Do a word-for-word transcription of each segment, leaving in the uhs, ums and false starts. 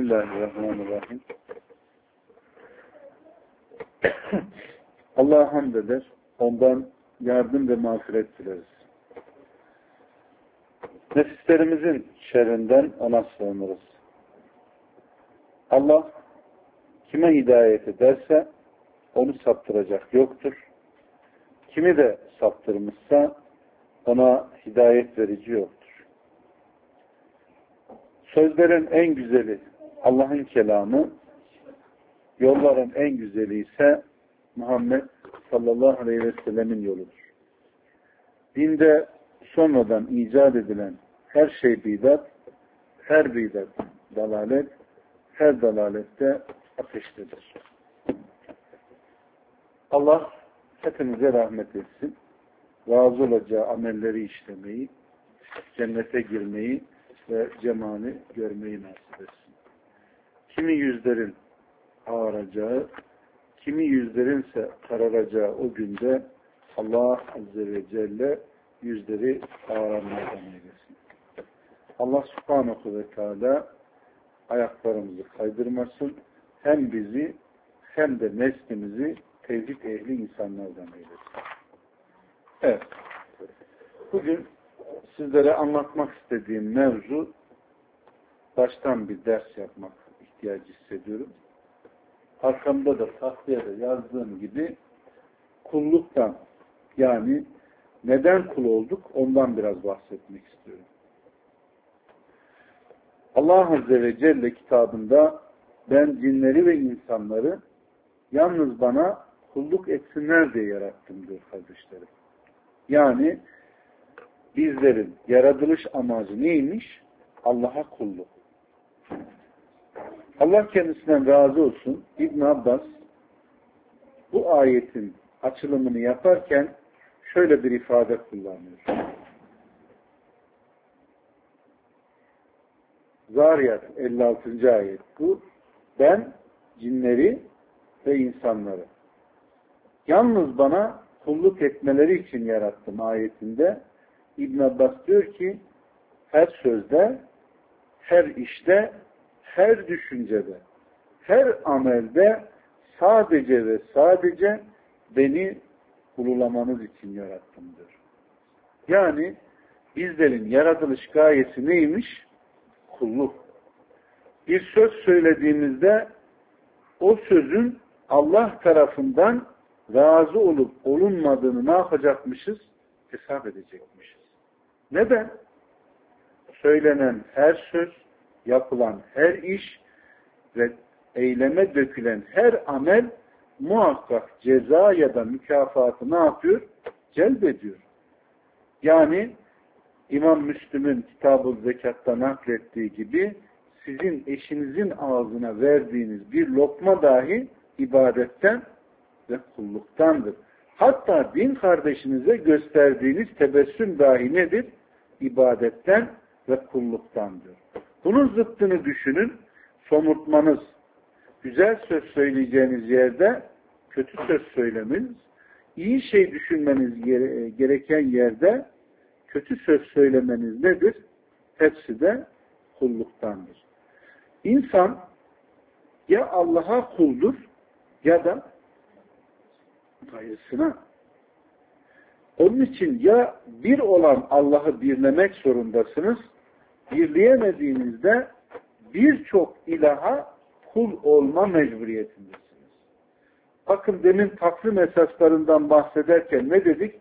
Bismillahirrahmanirrahim. Allah'a hamd eder. Ondan yardım ve mağfiret dileriz. Nefislerimizin şerrinden ona sığınırız. Allah kime hidayet ederse onu saptıracak yoktur. Kimi de saptırmışsa ona hidayet verici yoktur. Sözlerin en güzeli Allah'ın kelamı, yolların en güzeli ise Muhammed sallallahu aleyhi ve sellemin yoludur. Dinde sonradan icat edilen her şey bidat, her bidat dalalet, her dalalette ateştedir. Allah hepimize rahmet etsin. Razı olacağı amelleri işlemeyi, cennete girmeyi ve cemali görmeyi nasip etsin. Kimi yüzlerin ağaracağı, kimi yüzlerinse kararacağı o günde Allah Azze ve Celle yüzleri ağaranlardan eylesin. Allah Subhanahu ve Teala ayaklarımızı kaydırmasın. Hem bizi hem de neslimizi tevhid ehli insanlardan eylesin. Evet. Bugün sizlere anlatmak istediğim mevzu, baştan bir ders yapmak ihtiyacı hissediyorum. Arkamda da tahtaya da yazdığım gibi kulluktan, yani neden kul olduk ondan biraz bahsetmek istiyorum. Allah Azze ve Celle kitabında ben cinleri ve insanları yalnız bana kulluk etsinler diye yarattım diyor kardeşlerim. Yani bizlerin yaratılış amacı neymiş? Allah'a kulluk. Allah kendisinden razı olsun. İbn Abbas bu ayetin açılımını yaparken şöyle bir ifade kullanıyor. Zariyat elli altıncı ayet bu. Ben cinleri ve insanları yalnız bana kulluk etmeleri için yarattım ayetinde. İbn Abbas diyor ki her sözde, her işte, her düşüncede, her amelde sadece ve sadece beni ululamanız için yarattım diyor. Yani bizlerin yaratılış gayesi neymiş? Kulluk. Bir söz söylediğimizde o sözün Allah tarafından razı olup olunmadığını ne yapacakmışız? Hesap edecekmişiz. Neden? Söylenen her söz, yapılan her iş ve eyleme dökülen her amel muhakkak ceza ya da mükafatı ne yapıyor? Celbediyor. Yani İmam Müslüm'ün Kitab-ı Zekat'ta naklettiği gibi sizin eşinizin ağzına verdiğiniz bir lokma dahi ibadetten ve kulluktandır. Hatta din kardeşinize gösterdiğiniz tebessüm dahi nedir? İbadetten ve kulluktandır. Bunun zıttını düşünün, somurtmanız, güzel söz söyleyeceğiniz yerde kötü söz söylemeniz, iyi şey düşünmeniz gereken yerde kötü söz söylemeniz nedir? Hepsi de kulluktandır. İnsan ya Allah'a kuldur ya da gayrısına. Onun için ya bir olan Allah'ı birlemek zorundasınız, birleyemediğinizde birçok ilaha kul olma mecburiyetindesiniz. Bakın demin takvim esaslarından bahsederken ne dedik?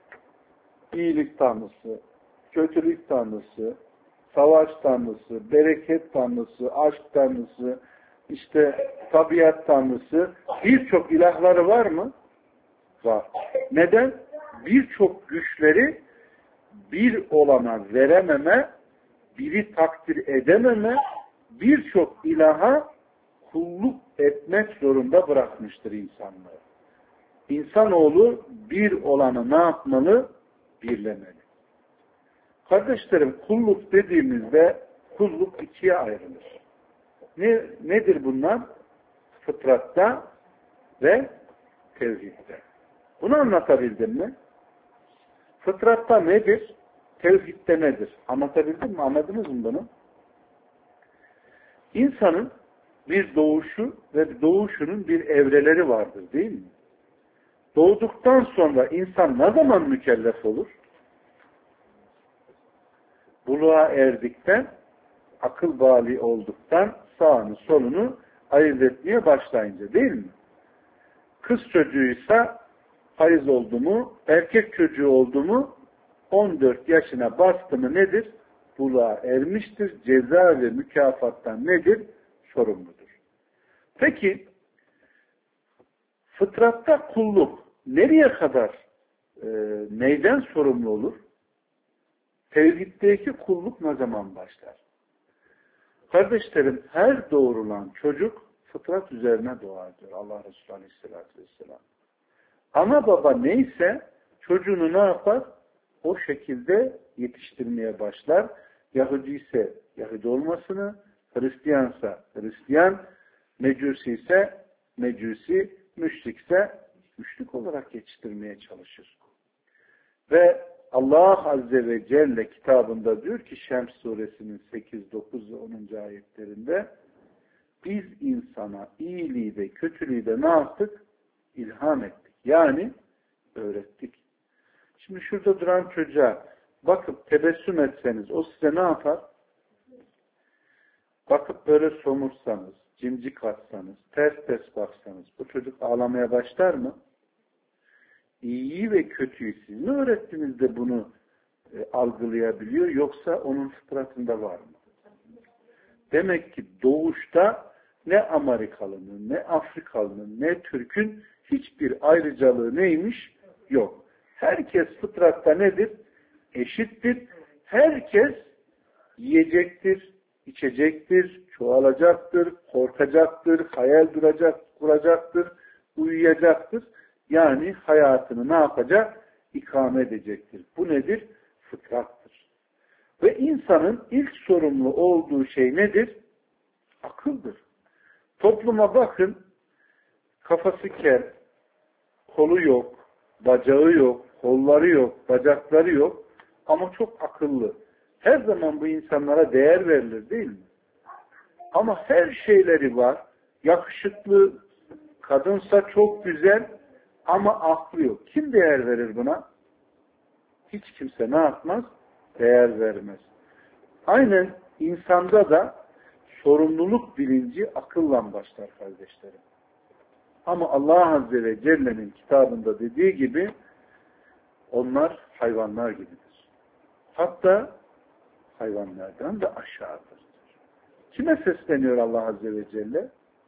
İyilik tanrısı, kötülük tanrısı, savaş tanrısı, bereket tanrısı, aşk tanrısı, işte tabiat tanrısı, birçok ilahları var mı? Var. Neden? Birçok güçleri bir olana verememe, biri takdir edememe, birçok ilaha kulluk etmek zorunda bırakmıştır insanları. İnsanoğlu bir olanı ne yapmalı? Birlemeli. Kardeşlerim, kulluk dediğimizde kulluk ikiye ayrılır. Ne, nedir bunlar? Fıtratta ve tevhidde. Bunu anlatabildim mi? Fıtratta nedir? Tevhidde nedir? Anlatabildim mi? Anladınız mı bunu? İnsanın bir doğuşu ve doğuşunun bir evreleri vardır değil mi? Doğduktan sonra insan ne zaman mükellef olur? Buluğa erdikten, akıl bali olduktan, sağını solunu ayırt etmeye başlayınca değil mi? Kız çocuğuysa hayız oldu mu, erkek çocuğu oldu mu on dört yaşına bastı mı nedir? Buluğa ermiştir. Ceza ve mükafattan nedir? Sorumludur. Peki fıtratta kulluk nereye kadar e, neyden sorumlu olur? Tevhiddeki kulluk ne zaman başlar? Kardeşlerim, her doğurulan çocuk fıtrat üzerine doğar diyor Allah Resulü Aleyhisselatü Vesselam. Ana baba neyse çocuğunu ne yapar? O şekilde yetiştirmeye başlar. Yahudi ise Yahudi olmasını, Hristiyansa Hristiyan, Mecusi ise Mecusi, müşrikse müşrik olarak yetiştirmeye çalışır. Ve Allah Azze ve Celle kitabında diyor ki Şems suresinin sekiz, dokuz ve onuncu ayetlerinde biz insana iyiliği de kötülüğü de ne yaptık? İlham ettik. Yani öğrettik. Şimdi şurada duran çocuğa bakıp tebessüm etseniz o size ne yapar? Bakıp böyle somursanız, cimcik atsanız, ters ters baksanız bu çocuk ağlamaya başlar mı? İyiyi ve kötüyü siz mi öğrettiniz de bunu e, algılayabiliyor yoksa onun fıtratında var mı? Demek ki doğuşta ne Amerikalı'nın, ne Afrikalı'nın, ne Türk'ün hiçbir ayrıcalığı neymiş? Yok. Herkes fıtratta nedir? Eşittir. Herkes yiyecektir, içecektir, çoğalacaktır, korkacaktır, hayal duracak, kuracaktır, uyuyacaktır. Yani hayatını ne yapacak? İkame edecektir. Bu nedir? Fıtrattır. Ve insanın ilk sorumlu olduğu şey nedir? Akıldır. Topluma bakın, kafası kel, kolu yok, bacağı yok, kolları yok, bacakları yok ama çok akıllı. Her zaman bu insanlara değer verilir değil mi? Ama her şeyleri var, yakışıklı, kadınsa çok güzel ama aklı yok. Kim değer verir buna? Hiç kimse ne yapmaz? Değer vermez. Aynen insanda da sorumluluk bilinci akılla başlar kardeşlerim. Ama Allah Azze ve Celle'nin kitabında dediği gibi onlar hayvanlar gibidir. Hatta hayvanlardan da aşağıdır. Kime sesleniyor Allah Azze ve Celle?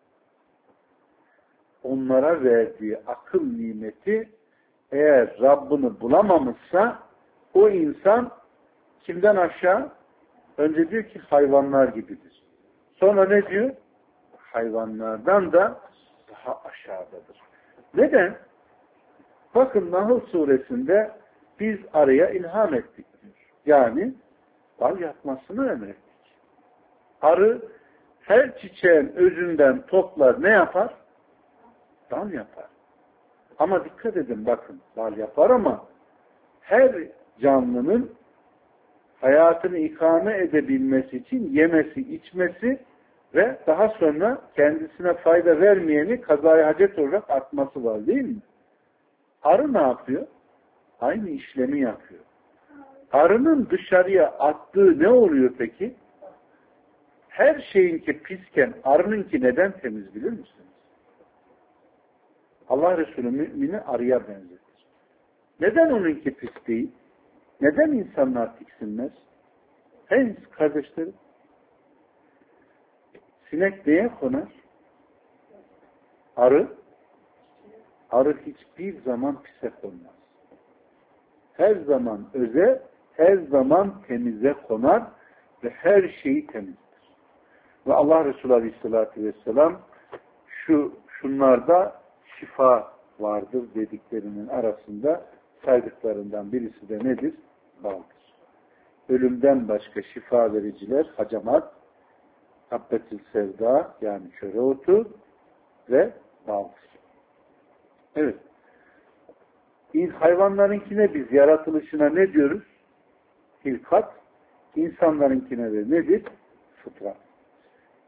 Onlara verdiği akıl nimeti eğer Rabbini bulamamışsa o insan kimden aşağı? Önce diyor ki hayvanlar gibidir. Sonra ne diyor? Hayvanlardan da daha aşağıdadır. Neden? Bakın Nahl suresinde biz arıya ilham ettik diyor. Yani bal yapmasını emrettik. Arı her çiçeğin özünden toplar ne yapar? Bal yapar. Ama dikkat edin bakın bal yapar ama her canlının hayatını ikame edebilmesi için yemesi, içmesi ve daha sonra kendisine fayda vermeyeni kazaya hacet olarak atması var değil mi? Arı ne yapıyor? Aynı işlemi yapıyor. Arının dışarıya attığı ne oluyor peki? Her şeyinki pisken arınınki neden temiz bilir misiniz? Allah Resulü mümini arıya benzetir. Neden onunki pis değil? Neden insanlar tiksinmez? Hey kardeşlerim, sinek neye konar? Arı, arı hiçbir zaman pise konmaz. Her zaman öze, her zaman temize konar ve her şeyi temizdir. Ve Allah Resulü Aleyhisselatü Vesselam şu, şunlarda şifa vardır dediklerinin arasında saydıklarından birisi de nedir? Baldır. Ölümden başka şifa vericiler hacamat, habbetil sevda yani çöre otu ve baldır. Evet. Hayvanlarınkine biz yaratılışına ne diyoruz? Hilkat. İnsanlarınkine de nedir? Fıtrat.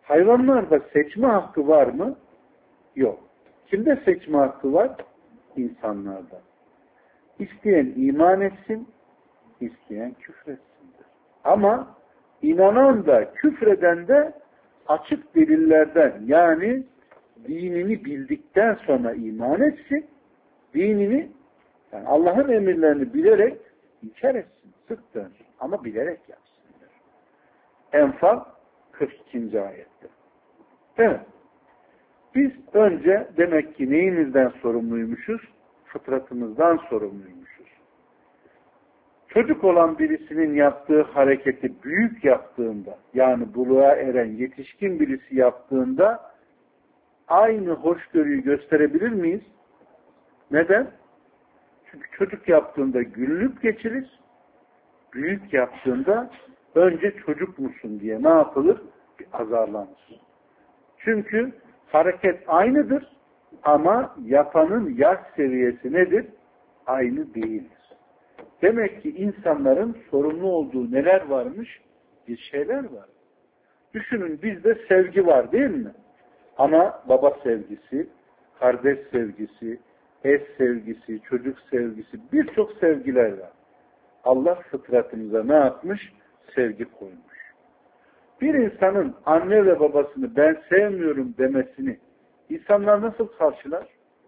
Hayvanlarda seçme hakkı var mı? Yok. Kimde seçme hakkı var? İnsanlarda. İsteyen iman etsin, isteyen küfretsindir. Ama inanan da küfreden de açık delillerden, yani dinini bildikten sonra iman etsin, dinini, yani Allah'ın emirlerini bilerek inkar etsin, sık dönsün ama bilerek yapsın. Enfal kırk ikinci ayette. Evet. Biz önce demek ki neyimizden sorumluymuşuz? Fıtratımızdan sorumluymuşuz. Çocuk olan birisinin yaptığı hareketi büyük yaptığında, yani buluğa eren yetişkin birisi yaptığında aynı hoşgörüyü gösterebilir miyiz? Neden? Çünkü çocuk yaptığında günlük geçirir, büyük yaptığında önce çocuk musun diye ne yapılır? Bir azarlanır. Çünkü hareket aynıdır ama yapanın yaş seviyesi nedir? Aynı değildir. Demek ki insanların sorumlu olduğu neler varmış? Bir şeyler var. Düşünün, bizde sevgi var değil mi? Ana baba sevgisi, kardeş sevgisi, eş sevgisi, çocuk sevgisi, birçok sevgiler var. Allah fıtratımıza ne yapmış? Sevgi koymuş. Bir insanın anne ve babasını ben sevmiyorum demesini insanlar nasıl karşılar?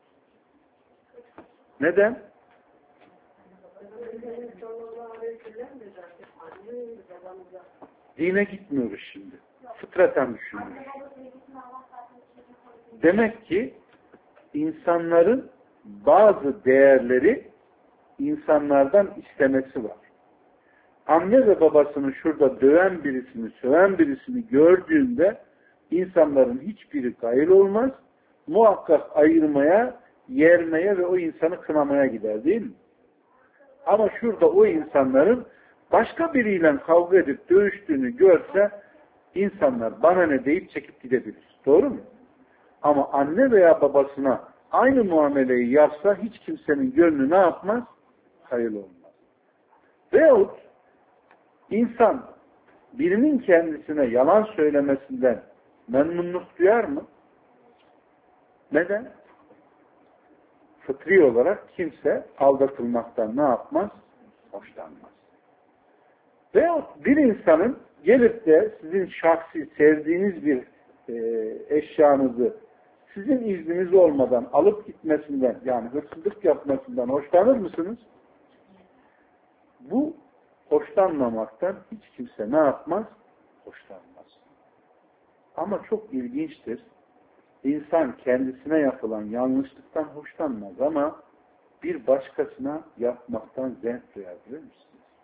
Neden? Dine gitmiyoruz şimdi. Fıtraten düşünüyoruz. Demek ki insanların bazı değerleri insanlardan istemesi var. Anne ve babasını şurada döven birisini, söven birisini gördüğünde insanların hiçbiri gayr olmaz. Muhakkak ayırmaya, yermeye ve o insanı kınamaya gider değil mi? Ama şurada o insanların başka biriyle kavga edip dövüştüğünü görse insanlar bana ne deyip çekip gidebilir. Doğru mu? Ama anne veya babasına aynı muameleyi yapsa hiç kimsenin gönlü ne yapmaz? Hayırlı olmaz. Veyahut insan birinin kendisine yalan söylemesinden memnunluk duyar mı? Neden? Fıtri olarak kimse aldatılmaktan ne yapmaz? Hoşlanmaz. Veyahut bir insanın gelip de sizin şahsi sevdiğiniz bir e, eşyanızı sizin izniniz olmadan alıp gitmesinden, yani hırsızlık yapmasından hoşlanır mısınız? Bu hoşlanmamaktan hiç kimse ne yapmaz? Hoşlanmaz. Ama çok ilginçtir. İnsan kendisine yapılan yanlışlıktan hoşlanmaz ama bir başkasına yapmaktan zevk duyar, biliyor musunuz?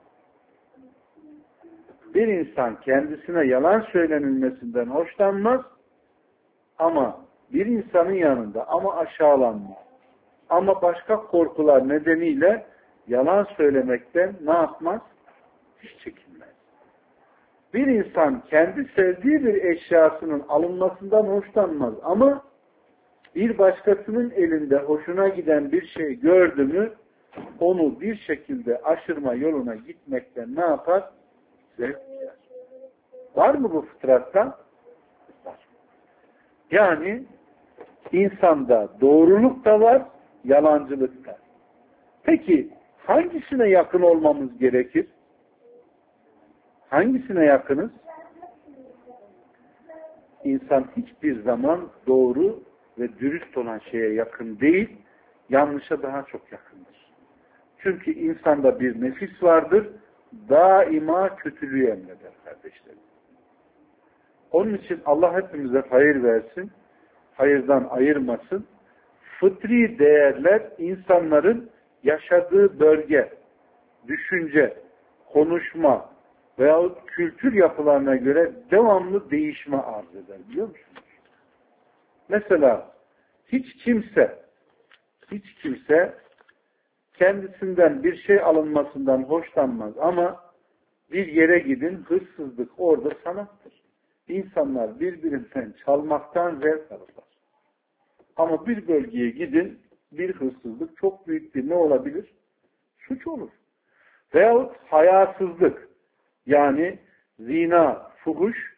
Bir insan kendisine yalan söylenilmesinden hoşlanmaz ama bir insanın yanında ama aşağılanma, ama başka korkular nedeniyle yalan söylemekten ne yapmaz? Hiç çekinmez. Bir insan kendi sevdiği bir eşyasının alınmasından hoşlanmaz ama bir başkasının elinde hoşuna giden bir şey gördü mü onu bir şekilde aşırma yoluna gitmekten ne yapar? Zevk duyar. Var mı bu fıtratta? Var. Yani insanda doğruluk da var, yalancılık da. Peki hangisine yakın olmamız gerekir? Hangisine yakınız? İnsan hiçbir zaman doğru ve dürüst olan şeye yakın değil, yanlışa daha çok yakındır. Çünkü insanda bir nefis vardır, daima kötülüğü emreder kardeşlerim. Onun için Allah hepimize hayır versin, hayırdan ayırmasın. Fıtri değerler insanların yaşadığı bölge, düşünce, konuşma veyahut kültür yapılarına göre devamlı değişme arz eder, biliyor musunuz? Mesela hiç kimse hiç kimse kendisinden bir şey alınmasından hoşlanmaz ama bir yere gidin, hırsızlık orada sanattır. İnsanlar birbirinden çalmaktan zevk alırlar. Ama bir bölgeye gidin, bir hırsızlık çok büyük bir ne olabilir? Suç olur. Veyahut hayasızlık, yani zina, fuhuş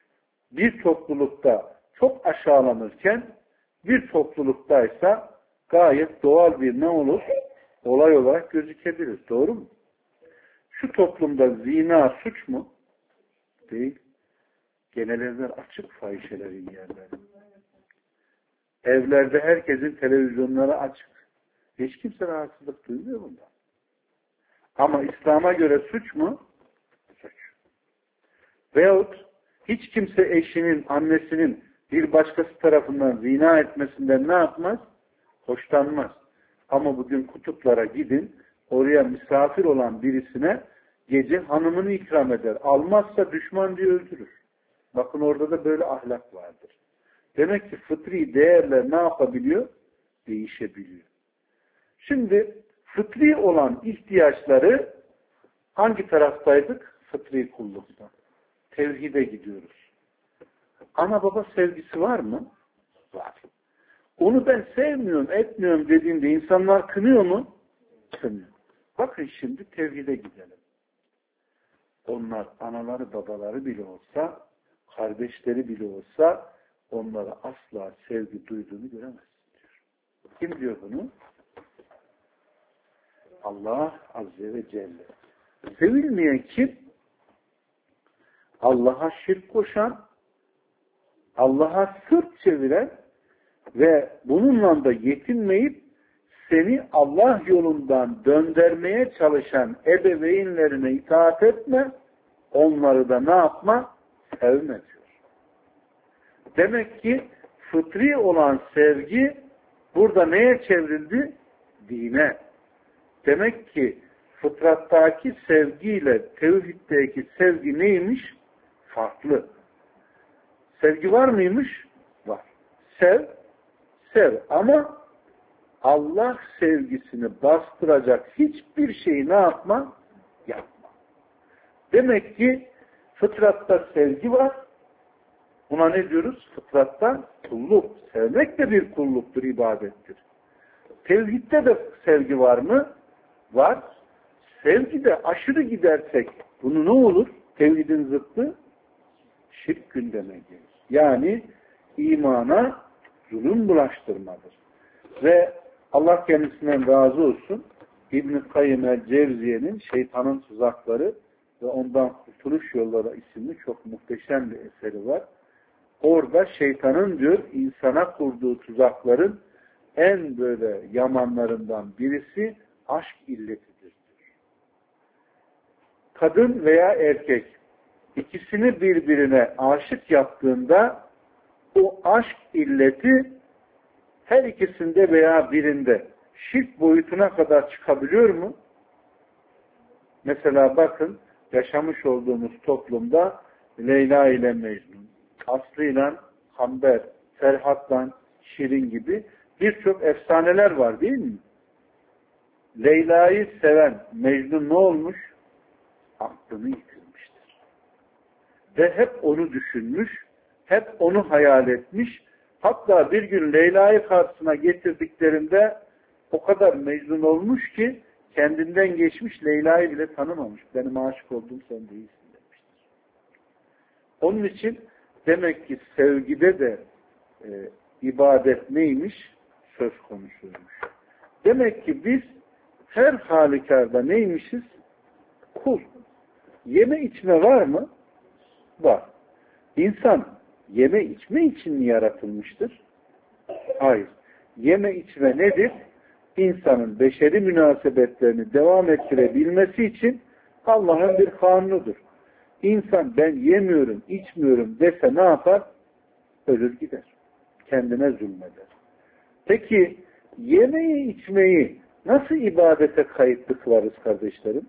bir toplulukta çok aşağılanırken bir topluluktaysa gayet doğal bir ne olur? Olay olarak gözükebilir. Doğru mu? Şu toplumda zina suç mu? Değil. Genel evler açık fahişelerin yerleri. Evlerde herkesin televizyonları açık. Hiç kimse rahatsızlık duymuyor bundan. Ama İslam'a göre suç mu? Suç. Veyahut hiç kimse eşinin, annesinin bir başkası tarafından zina etmesinden ne yapmaz? Hoşlanmaz. Ama bugün kutuplara gidin, oraya misafir olan birisine gece hanımını ikram eder. Almazsa düşman diye öldürür. Bakın orada da böyle ahlak vardır. Demek ki fıtri değerler ne yapabiliyor? Değişebiliyor. Şimdi fıtri olan ihtiyaçları hangi taraftaydık? Fıtri kullukta. Tevhide gidiyoruz. Ana baba sevgisi var mı? Var. Onu ben sevmiyorum, etmiyorum dediğinde insanlar kınıyor mu? Kınıyor. Bakın şimdi tevhide gidelim. Onlar anaları babaları bile olsa, kardeşleri bile olsa onlara asla sevgi duyduğunu göremezsin diyor. Kim diyor bunu? Allah Azze ve Celle. Sevilmeyen kim? Allah'a şirk koşan, Allah'a sırt çeviren ve bununla da yetinmeyip seni Allah yolundan döndürmeye çalışan ebeveynlerine itaat etme, onları da ne yapma? Sevme diyor. Demek ki fıtri olan sevgi burada neye çevrildi? Dine. Demek ki fıtrattaki sevgiyle tevhiddeki sevgi neymiş? Farklı. Sevgi var mıymış? Var. Sev, sev ama Allah sevgisini bastıracak hiçbir şeyi ne yapma? Yapma. Demek ki fıtratta sevgi var. Buna ne diyoruz? Fıtratta kulluk. Sevmek de bir kulluktur, ibadettir. Tevhidde de sevgi var mı? Var. Sevgide aşırı gidersek bunu ne olur? Tevhidin zıttı şirk gündeme gelir. Yani imana zulüm bulaştırmadır. Ve Allah kendisinden razı olsun İbn-i Kayyim el-Cevziye'nin Şeytanın Tuzakları ve Ondan Kurtuluş Yolları isimli çok muhteşem bir eseri var. Orada şeytanın diyor insana kurduğu tuzakların en böyle yamanlarından birisi aşk illetidir diyor. Kadın veya erkek ikisini birbirine aşık yaptığında o aşk illeti her ikisinde veya birinde şirk boyutuna kadar çıkabiliyor mu? Mesela bakın yaşamış olduğumuz toplumda Leyla ile Mecnun, Aslı ile Hamber, Ferhat'la Şirin gibi birçok efsaneler var değil mi? Leyla'yı seven Mecnun ne olmuş? Aklını yitirmiştir. Ve hep onu düşünmüş, hep onu hayal etmiş. Hatta bir gün Leyla'yı karşısına getirdiklerinde o kadar Mecnun olmuş ki kendinden geçmiş, Leyla'yı bile tanımamış. Benim aşık olduğum sen değilsin demiştir. Onun için demek ki sevgide de e, ibadet neymiş? Söz konusuymuş. Demek ki biz her halükarda neymişiz? Kul. Yeme içme var mı? Var. İnsan yeme içme için mi yaratılmıştır? Hayır. Yeme içme nedir? İnsanın beşeri münasebetlerini devam ettirebilmesi için Allah'ın bir kanunudur. İnsan ben yemiyorum, içmiyorum dese ne yapar? Ölür gider. Kendine zulmeder. Peki yemeği içmeyi nasıl ibadete kayıtlı kılarız kardeşlerim?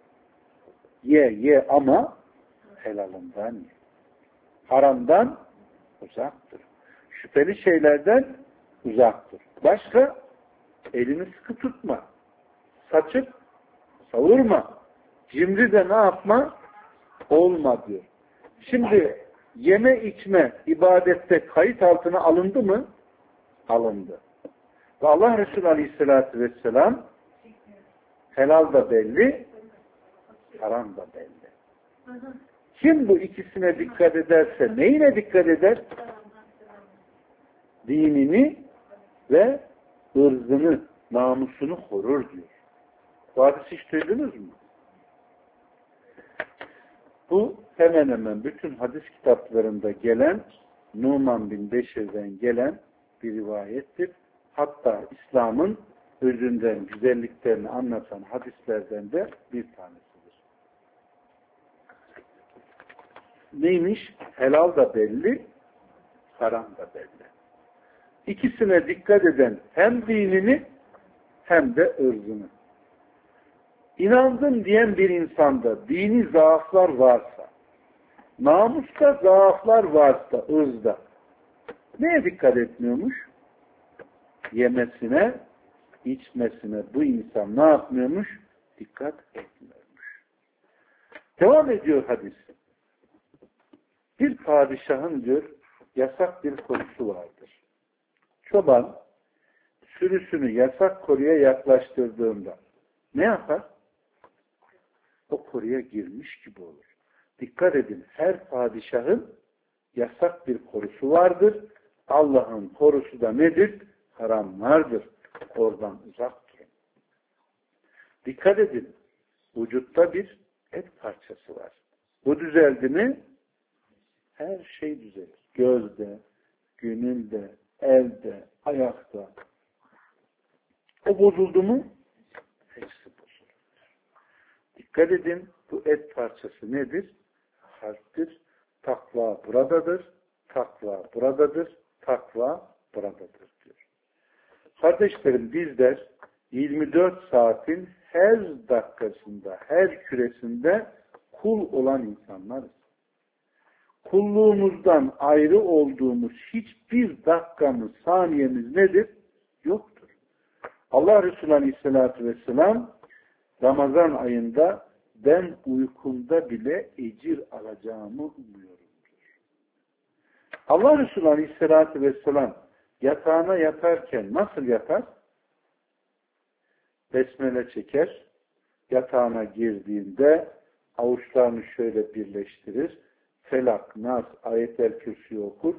Ye ye ama helalından ye. Haramdan uzaktır. Şüpheli şeylerden uzaktır. Başka? Elini sıkı tutma. Saçıp savurma. Cimri de ne yapma? Olma diyor. Şimdi yeme içme ibadette kayıt altına alındı mı? Alındı. Ve Allah Resulü Aleyhisselatü Vesselam helal da belli, haram da belli. Kim bu ikisine dikkat ederse neyine dikkat eder? Dinini ve ırzını, namusunu korur diyor. Bu hadisi hiç duydunuz mu? Bu hemen hemen bütün hadis kitaplarında gelen, Numan bin Beşir'den gelen bir rivayettir. Hatta İslam'ın özünden, güzelliklerini anlatan hadislerden de bir tanesidir. Neymiş? Helal da belli, haram da belli. İkisine dikkat eden hem dinini hem de ırzını. İnandım diyen bir insanda dini zaaflar varsa, namusta zaaflar varsa ırzda, neye dikkat etmiyormuş? Yemesine, içmesine bu insan ne yapmıyormuş? Dikkat etmiyormuş. Devam ediyor hadis. Bir padişahın diyor, yasak bir konusu vardır. Çoban sürüsünü yasak koruya yaklaştırdığında ne yapar? O koruya girmiş gibi olur. Dikkat edin, her padişahın yasak bir korusu vardır. Allah'ın korusu da nedir? Haramlardır. Oradan uzak durun. Dikkat edin, vücutta bir et parçası var. Bu düzeldi mi? Her şey düzelir. Gözde, gönülde, elde, ayakta. O bozuldu mu? Hepsi bozulur. Dikkat edin, bu et parçası nedir? Kalptir. Takva buradadır. Takva buradadır. Takva buradadır diyor. Kardeşlerim, bizler yirmi dört saatin her dakikasında, her küresinde kul olan insanlarız. Kulluğumuzdan ayrı olduğumuz hiçbir dakikamız, saniyemiz nedir? Yoktur. Allah Resulü Aleyhisselatü Vesselam Ramazan ayında ben uykumda bile ecir alacağımı umuyorum diyor. Allah Resulü Aleyhisselatü Vesselam yatağına yatarken nasıl yatar? Besmele çeker. Yatağına girdiğinde avuçlarını şöyle birleştirir. Felak, Nas, Ayet-el Kürsi'yi okur.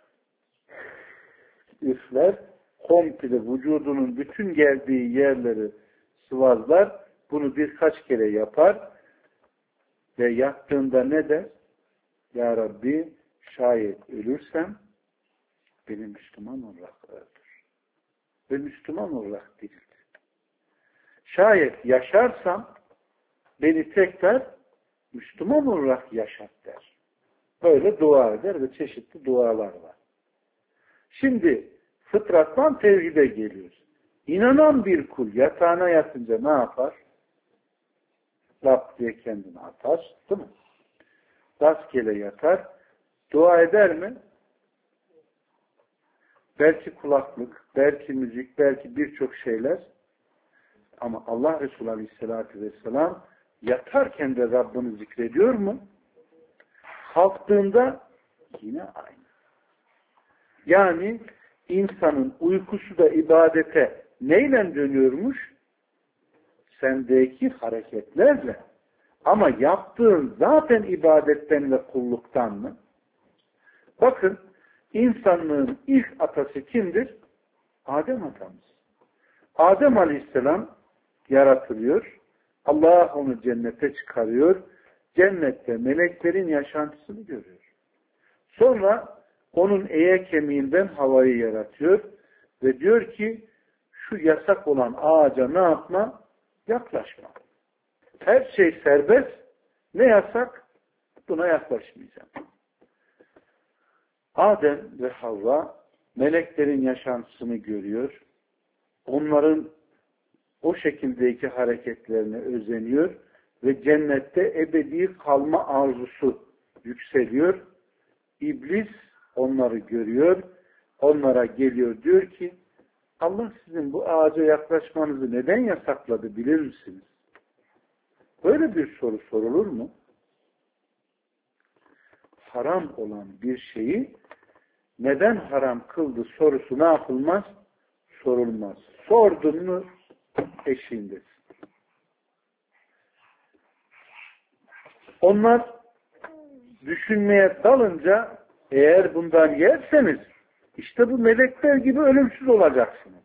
Üfler. Komple vücudunun bütün geldiği yerleri sıvazlar. Bunu birkaç kere yapar. Ve yattığında ne der? Ya Rabbi, şayet ölürsem beni Müslüman olarak öldür. Ve Müslüman olarak dirildi. Şayet yaşarsam beni tekrar Müslüman olarak yaşat der. Böyle dua eder ve çeşitli dualar var. Şimdi fıtrattan tevhide geliyoruz. İnanan bir kul yatağına yatınca ne yapar? Lap diye kendini atar. Değil mi? Rastgele yatar. Dua eder mi? Belki kulaklık, belki müzik, belki birçok şeyler. Ama Allah Resulü Aleyhisselatü Vesselam yatarken de Rabbini zikrediyor mu? Kalktığında yine aynı. Yani insanın uykusu da ibadete neyle dönüyormuş? Sendeki hareketlerle. Ama yaptığın zaten ibadetten ve kulluktan mı? Bakın, insanlığın ilk atası kimdir? Adem atamız. Adem Aleyhisselam yaratılıyor. Allah onu cennete çıkarıyor. Cennette meleklerin yaşantısını görüyor. Sonra onun eye kemiğinden havayı yaratıyor ve diyor ki şu yasak olan ağaca ne yapma? Yaklaşma. Her şey serbest. Ne yasak? Buna yaklaşmayacağım. Adem ve Havva meleklerin yaşantısını görüyor. Onların o şekildeki hareketlerine özeniyor ve cennette ebedi kalma arzusu yükseliyor. İblis onları görüyor. Onlara geliyor, diyor ki Allah sizin bu ağaca yaklaşmanızı neden yasakladı bilir misiniz? Böyle bir soru sorulur mu? Haram olan bir şeyi neden haram kıldı sorusu ne yapılmaz? Sorulmaz. Sordun mu eşiğindesin. Onlar düşünmeye dalınca eğer bundan yerseniz işte bu melekler gibi ölümsüz olacaksınız.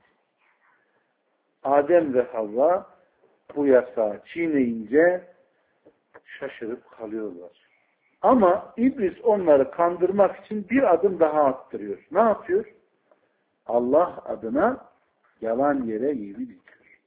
Adem ve Havva bu yasağı çiğneyince şaşırıp kalıyorlar. Ama iblis onları kandırmak için bir adım daha attırıyor. Ne yapıyor? Allah adına yalan yere yemin ediyor.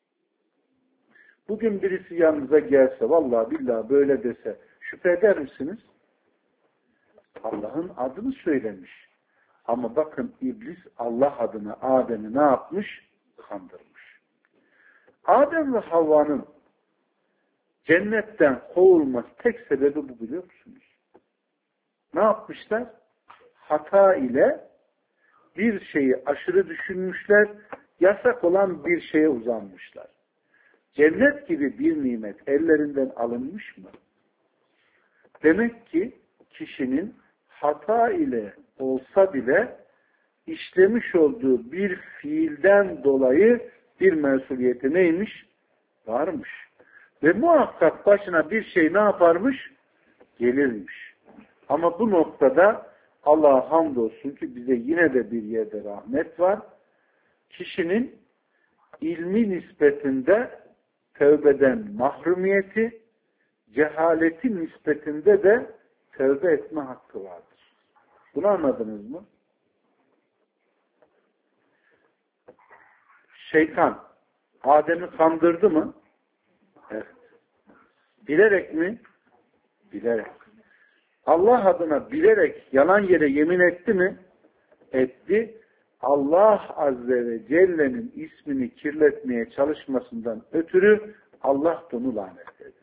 Bugün birisi yanınıza gelse, vallahi billahi böyle dese, şüphe eder misiniz? Allah'ın adını söylemiş. Ama bakın iblis Allah adına Adem'i ne yapmış? Kandırmış. Adem ve Havva'nın cennetten kovulması tek sebebi bu, biliyor musunuz? Ne yapmışlar? Hata ile bir şeyi aşırı düşünmüşler, yasak olan bir şeye uzanmışlar. Cennet gibi bir nimet ellerinden alınmış mı? Demek ki kişinin hata ile olsa bile işlemiş olduğu bir fiilden dolayı bir mesuliyeti neymiş? Varmış. Ve muhakkak başına bir şey ne yaparmış? Gelirmiş. Ama bu noktada Allah'a hamdolsun ki bize yine de bir yerde rahmet var. Kişinin ilmi nispetinde tövbeden mahrumiyeti, cehaleti nispetinde de tövbe etme hakkı vardır. Bunu anladınız mı? Şeytan Adem'i kandırdı mı? Evet. Bilerek mi? Bilerek. Allah adına bilerek yalan yere yemin etti mi? Etti. Allah Azze ve Celle'nin ismini kirletmeye çalışmasından ötürü Allah onu lanetledi.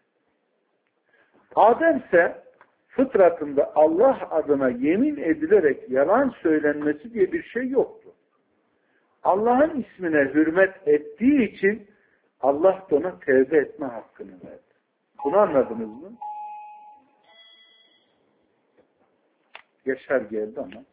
Adem ise fıtratında Allah adına yemin edilerek yalan söylenmesi diye bir şey yoktu. Allah'ın ismine hürmet ettiği için Allah da ona tevbe etme hakkını verdi. Bunu anladınız mı? Yaşar geldi ama.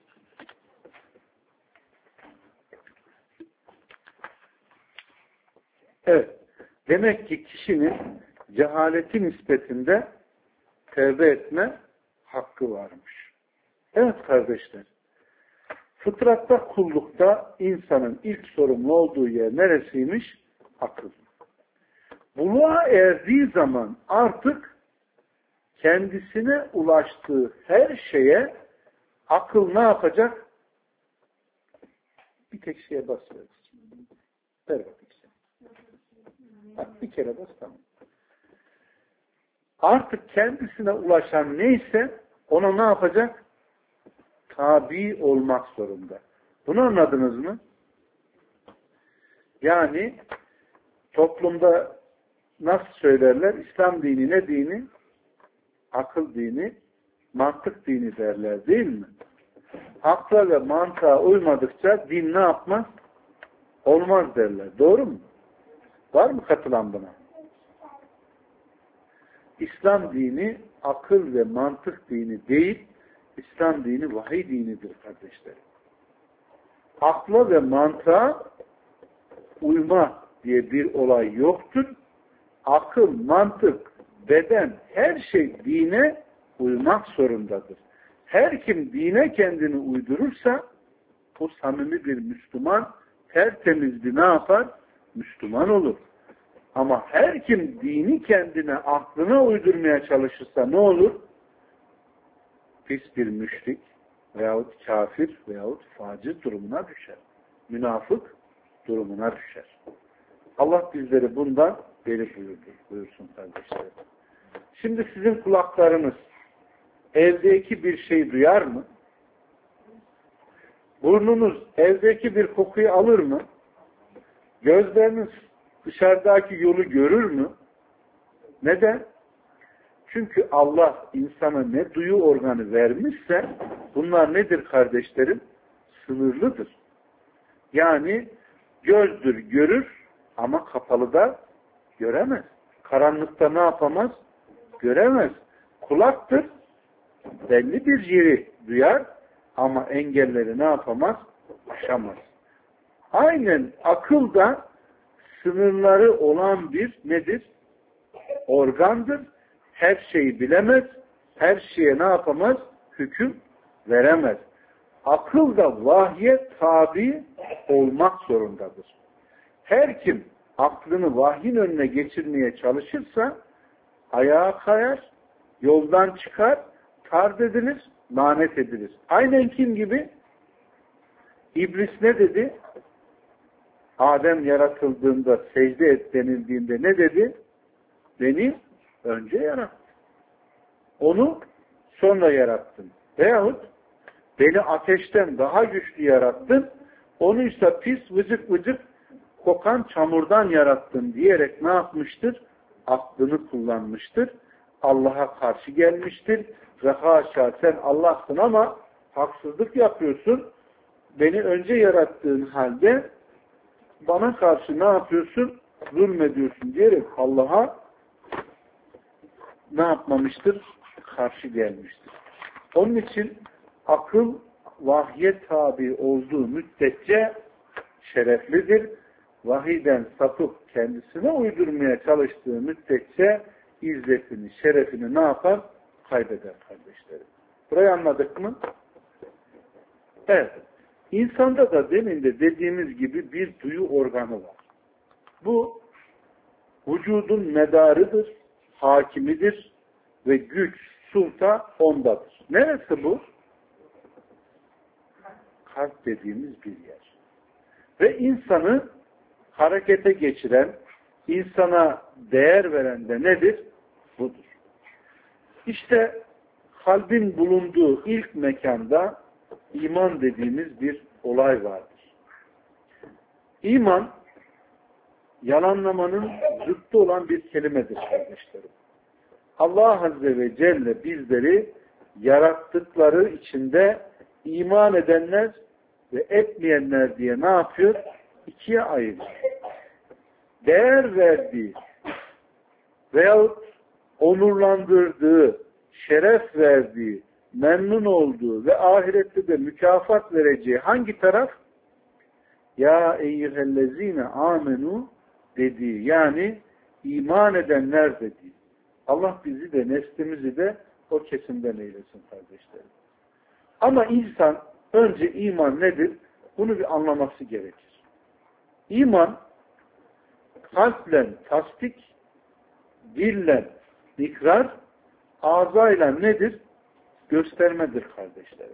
Evet. Demek ki kişinin cehaleti nispetinde tevbe etme hakkı varmış. Evet kardeşler. Fıtratta, kullukta insanın ilk sorumlu olduğu yer neresiymiş? Akıl. Buluğa erdiği zaman artık kendisine ulaştığı her şeye akıl ne yapacak? Bir tek şeye basıyoruz. Ver bakayım sen. Bak bir kere bas, tamam. Artık kendisine ulaşan neyse ona ne yapacak? Tabi olmak zorunda. Bunu anladınız mı? Yani toplumda nasıl söylerler? İslam dini ne dini? Akıl dini, mantık dini derler değil mi? Akla ve mantığa uymadıkça din ne yapmaz? Olmaz derler. Doğru mu? Var mı katılan buna? İslam dini akıl ve mantık dini değil, İslam dini vahiy dinidir kardeşlerim. Akla ve mantığa uyma diye bir olay yoktur. Akıl, mantık, beden, her şey dine uymak zorundadır. Her kim dine kendini uydurursa o samimi bir Müslüman, tertemiz bir ne yapar? Müslüman olur. Ama her kim dini kendine, aklına uydurmaya çalışırsa ne olur? Pis bir müşrik veyahut kafir veyahut facir durumuna düşer. Münafık durumuna düşer. Allah bizleri bundan beri buyurdu. Buyursun kardeşlerim. Şimdi sizin kulaklarınız evdeki bir şey duyar mı? Burnunuz evdeki bir kokuyu alır mı? Gözleriniz dışarıdaki yolu görür mü? Neden? Çünkü Allah insana ne duyu organı vermişse bunlar nedir kardeşlerim? Sınırlıdır. Yani gözdür görür ama kapalı da göremez. Karanlıkta ne yapamaz? Göremez. Kulaktır. Belli bir yeri duyar ama engelleri ne yapamaz? Aşamaz. Aynen akıl da sınırları olan bir nedir? Organdır. Her şeyi bilemez. her şeye ne yapamaz? Hüküm veremez. Akıl da vahye tabi olmak zorundadır. Her kim aklını vahyin önüne geçirmeye çalışırsa ayağa kayar, yoldan çıkar, tard edilir, lanet edilir. Aynen kim gibi? İblis ne dedi? Adem yaratıldığında, secde et denildiğinde ne dedi? Beni önce yarattın. Onu sonra yarattın. Veyahut beni ateşten daha güçlü yarattın. Onu ise pis, vıcık vıcık kokan çamurdan yarattın diyerek ne yapmıştır? Aklını kullanmıştır. Allah'a karşı gelmiştir. Ve haşa sen Allah'sın ama haksızlık yapıyorsun. Beni önce yarattığın halde bana karşı ne yapıyorsun? Zulmediyorsun diyerek Allah'a ne yapmamıştır? Karşı gelmiştir. Onun için akıl vahye tabi olduğu müddetçe şereflidir. Vahiden sapıp kendisine uydurmaya çalıştığı müddetçe izzetini, şerefini ne yapar? Kaybeder kardeşlerim. Burayı anladık mı? Evet. İnsanda da demin de dediğimiz gibi bir duyu organı var. Bu vücudun medarıdır, hakimidir ve güç, sulta ondadır. Neresi bu? Kalp dediğimiz bir yer. Ve insanı harekete geçiren, insana değer veren de nedir? Budur. İşte kalbin bulunduğu ilk mekanda iman dediğimiz bir olay vardır. İman, yalanlamanın zıttı olan bir kelimedir kardeşlerim. Allah Azze ve Celle bizleri yarattıkları içinde iman edenler ve etmeyenler diye ne yapıyor? İkiye ayırıyor. Değer verdiği veyahut onurlandırdığı, şeref verdiği, memnun olduğu ve ahirette de mükafat vereceği hangi taraf? Ya eyyühellezine amenu dediği, yani iman edenler dediği. Allah bizi de neslimizi de o kesimden eylesin kardeşlerim. Ama insan önce iman nedir? Bunu bir anlaması gerekir. İman kalple tasdik, dille ikrar, ağzayla nedir? Göstermedir kardeşlerim.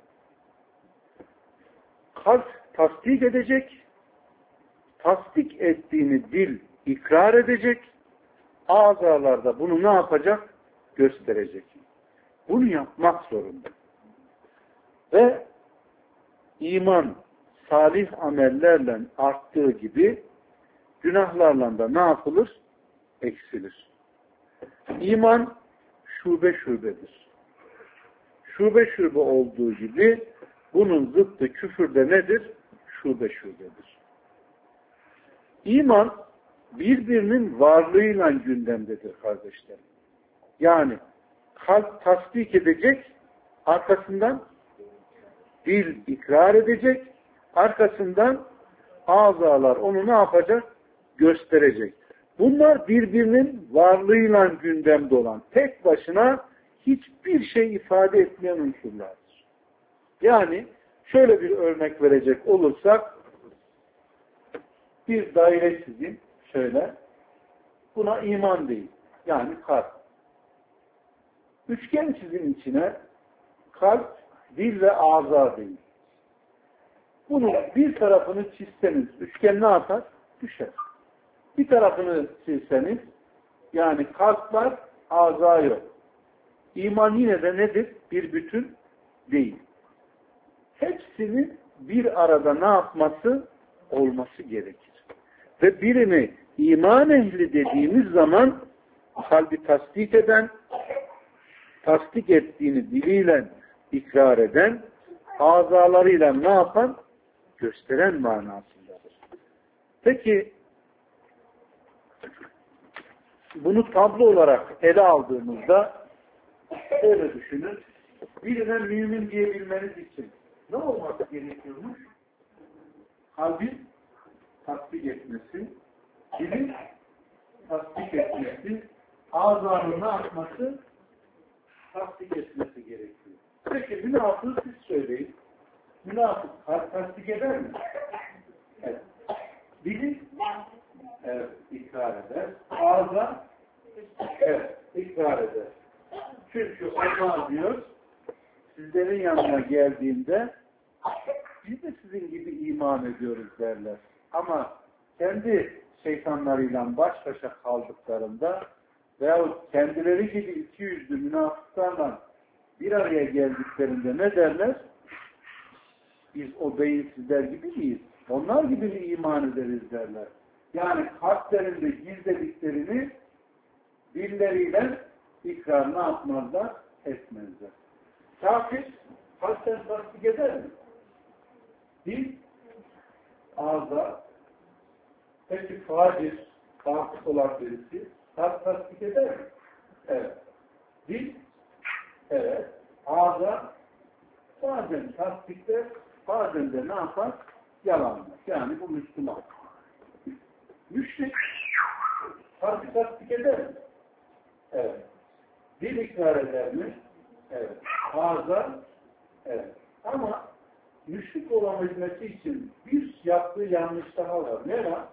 Kalp tasdik edecek, tasdik ettiğini dil ikrar edecek, ağzalarda bunu ne yapacak? Gösterecek. Bunu yapmak zorunda. Ve iman salih amellerle arttığı gibi günahlarla da ne yapılır? Eksilir. İman şube şubedir. Şube şube olduğu gibi bunun zıttı küfürde nedir? Şube şubedir. İman birbirinin varlığıyla gündemdedir kardeşlerim. Yani kalp tasdik edecek, arkasından dil ikrar edecek, arkasından azalar onu ne yapacak? Gösterecek. Bunlar birbirinin varlığıyla gündemde olan, tek başına hiçbir şey ifade etmeyen unsurlardır. Yani şöyle bir örnek verecek olursak, bir daire çizin, şöyle, buna iman değil, yani kalp. Üçgen çizin içine, kalp, dil ve ağza değil. Bunun bir tarafını çizseniz, üçgen ne yapar? Düşer. Bir tarafını çizseniz, yani kalp var, ağza yok. İman yine de nedir? Bir bütün değil. Hepsinin bir arada ne yapması? Olması gerekir. Ve birini iman ehli dediğimiz zaman kalbi tasdik eden, tasdik ettiğini diliyle ikrar eden, azalarıyla ne yapan? Gösteren manasındadır. Peki bunu tablo olarak ele aldığımızda şöyle düşünün. Birine mümin diyebilmeniz için ne olması gerekiyormuş? Kalbin tasdik etmesi, dilin tasdik etmesi, ağzının ne yapması? tasdik etmesi gerekiyor. Peki münafığı siz söyleyin. Münafık kalp tasdik eder mi? Evet. Dili evet, ikrar eder. Ağza evet, ikrar eder. Çünkü Allah diyor, sizlerin yanına geldiğinde biz de sizin gibi iman ediyoruz derler. Ama kendi şeytanlarıyla baş başa kaldıklarında veyahut kendileri gibi iki yüzlü münafıklarla bir araya geldiklerinde ne derler? Biz o beyinsizler gibi miyiz? Onlar gibi mi iman ederiz derler. Yani kalplerinde gizlediklerini dilleriyle ikrar ne yapmazlar? Etmezler. Kafir kalpten tasdik eder mi? Dil ağza peki facir fasık olan birisi kalp tasdik eder mi? Evet. Dil evet. Ağza bazen tasdikler bazen de ne yapar? Yalanlar. Yani bu Müslüman. Müşrik kalp tasdik eder mi? Evet. Dil ikrar eder mi? Evet. Ağza evet. Ama müşrik olabilmesi için bir yaptığı yanlış daha var. Ne var?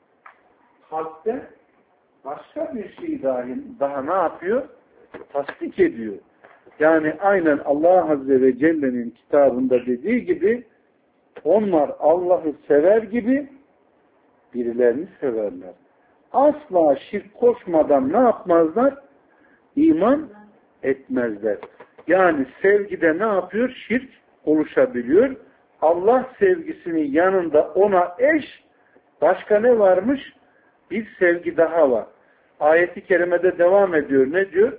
Kalpte başka bir şey dahi daha ne yapıyor? Tasdik ediyor. Yani aynen Allah Azze ve Celle'nin kitabında dediği gibi onlar Allah'ı sever gibi birilerini severler. Asla şirk koşmadan ne yapmazlar? İman etmezler. Yani sevgide ne yapıyor? Şirk oluşabiliyor. Allah sevgisinin yanında ona eş başka ne varmış? Bir sevgi daha var. Ayet-i kerimede devam ediyor. Ne diyor?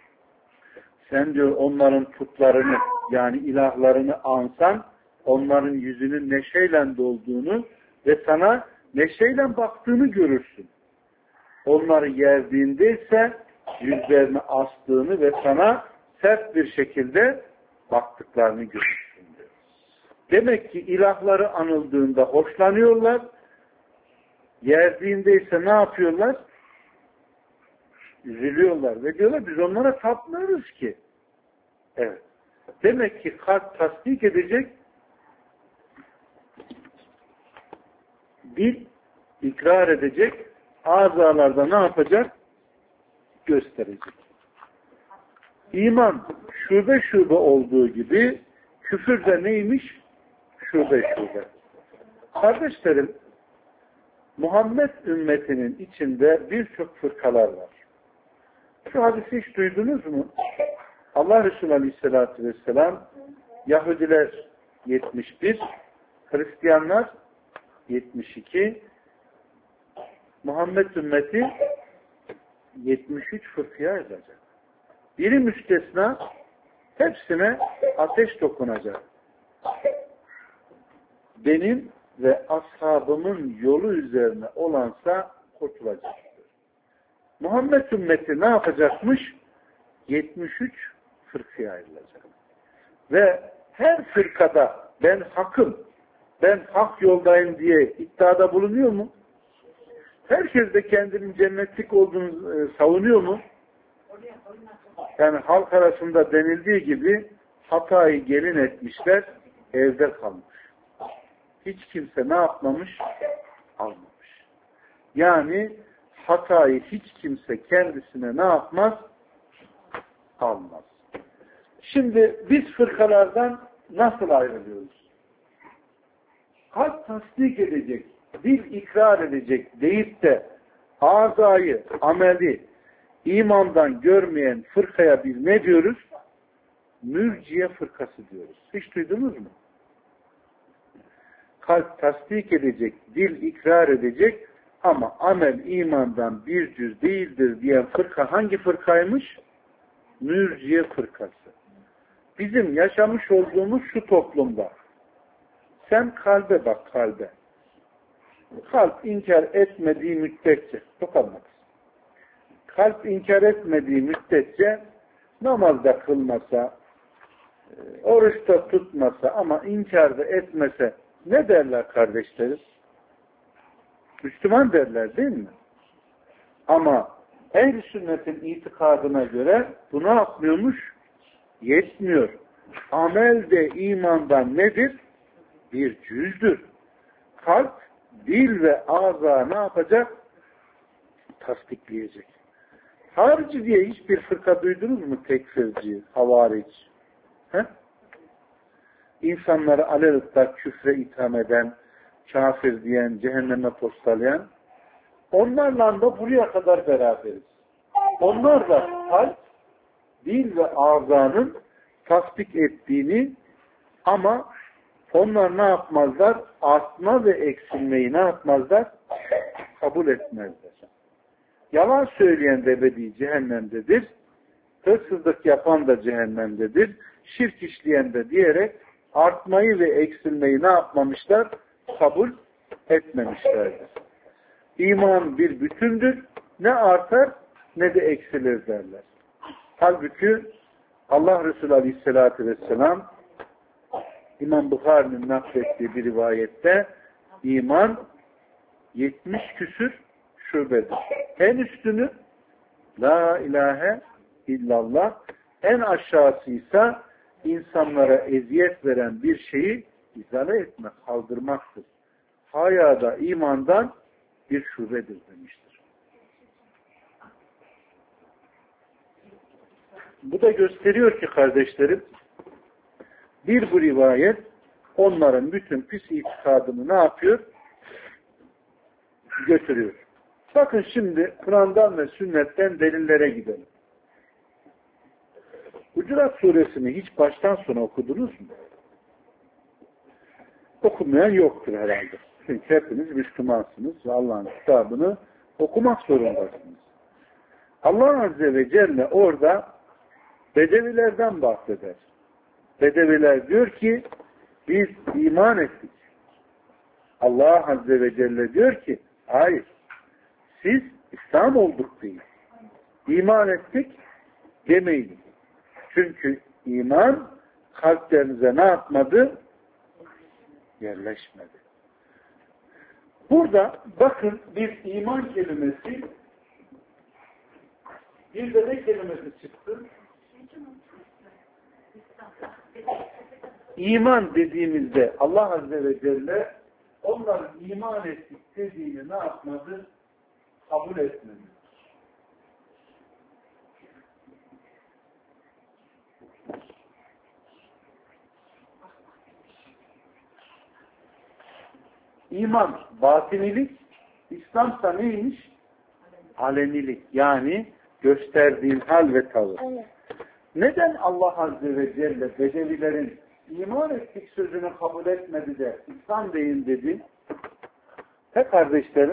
Sen diyor onların putlarını yani ilahlarını ansan onların yüzünün neşeyle dolduğunu ve sana neşeyle baktığını görürsün. Onları yerdiğinde ise yüzlerini astığını ve sana sert bir şekilde baktıklarını görürsün diyor. Demek ki ilahları anıldığında hoşlanıyorlar. Yerdiğinde ise ne yapıyorlar? Üzülüyorlar ve diyorlar biz onlara tapmıyoruz ki. Evet. Demek ki kalp tasdik edecek, dil ikrar edecek, azalarda ne yapacak? Gösterecek. İman şube şube olduğu gibi küfür de neymiş? Şube şube. Kardeşlerim, Muhammed ümmetinin içinde birçok fırkalar var. Şu hadisi hiç duydunuz mu? Allah Resulü Aleyhisselatü Vesselam Yahudiler yetmiş bir, Hristiyanlar yetmiş iki, Muhammed ümmeti yetmiş üç fırkaya ayrılacak. Biri müstesna, hepsine ateş dokunacak. Benim ve ashabımın yolu üzerine olansa kurtulacaktır. Muhammed ümmeti ne yapacakmış? yetmiş üç fırkaya ayrılacak. Ve her fırkada ben hakım, ben hak yoldayım diye iddiada bulunuyor mu? Herkes de kendinin cennetlik olduğunu savunuyor mu? Yani halk arasında denildiği gibi hatayı gelin etmişler, evde kalmış. Hiç kimse ne yapmamış? Almamış. Yani hatayı hiç kimse kendisine ne yapmaz? Almaz. Şimdi biz fırkalardan nasıl ayrılıyoruz? Kalp tasdik edecek, dil ikrar edecek deyip de azayı, ameli imandan görmeyen fırkaya biz ne diyoruz? Mürciye fırkası diyoruz. Hiç duydunuz mu? Kalp tasdik edecek, dil ikrar edecek ama amel imandan bir cüz değildir diyen fırka hangi fırkaymış? Mürciye fırkası. Bizim yaşamış olduğumuz şu toplumda sen kalbe bak, kalbe. Kalp inkar etmediği müddetçe dokunmak. Kalp inkar etmediği müddetçe namazda kılmasa, oruçta tutmasa ama inkar da etmese ne derler kardeşlerim? Müslüman derler değil mi? Ama ehl-i sünnetin itikadına göre bu ne yapmıyormuş? yetmiyor. Amel de imandan nedir? Bir cüzdür. Kalp, dil ve ağza ne yapacak? Tasdikleyecek. Harici diye hiçbir fırka duydunuz mu? Tekfirci, havarici. He? İnsanları alelüstak küfre itham eden, kafir diyen, cehenneme postalayan, onlarla da buraya kadar beraberiz. Onlar da kalp, dil ve ağzanın tasdik ettiğini, ama onlar ne yapmazlar? Artma ve eksilmeyi ne yapmazlar? Kabul etmezler. Yalan söyleyen de ebedi cehennemdedir. Hırsızlık yapan da cehennemdedir. Şirk işleyen de diyerek artmayı ve eksilmeyi ne yapmamışlar? Kabul etmemişlerdir. İman bir bütündür. Ne artar ne de eksilir derler. Halbuki Allah Resulü Aleyhisselatü Vesselam İmam Bukhari'nin naklettiği bir rivayette iman yetmiş küsür şubedir. En üstünü La ilahe illallah, en aşağısıysa insanlara eziyet veren bir şeyi izale etmek, kaldırmaktır. Hayada imandan bir şubedir demiştir. Bu da gösteriyor ki kardeşlerim, bir bu rivayet onların bütün pis itikadını ne yapıyor? Götürüyor. Bakın şimdi Kur'an'dan ve sünnetten delillere gidelim. Hucurat suresini hiç baştan sona okudunuz mu? Okumayan yoktur herhalde. Çünkü hepiniz Müslümansınız ve Allah'ın kitabını okumak zorundasınız. Allah Azze ve Celle orada Bedevilerden bahseder. Bedeviler diyor ki biz iman ettik. Allah Azze ve Celle diyor ki hayır, siz İslam olduk değil. İman ettik demeyin. Çünkü iman kalplerinize ne yapmadı? Yerleşmedi. Burada bakın bir iman kelimesi, bir de ne kelimesi çıktı? İman dediğimizde Allah Azze ve Celle onların iman ettik dediğini ne yapmadı? Kabul etmedi. İman batinilik, İslam'sa neymiş? Alenilik. Yani gösterdiğin hal ve tavır. Evet. Neden Allah Azze ve Celle Bedevilerin iman ettik sözünü kabul etmedi de İslam deyin dedi? He kardeşlerim?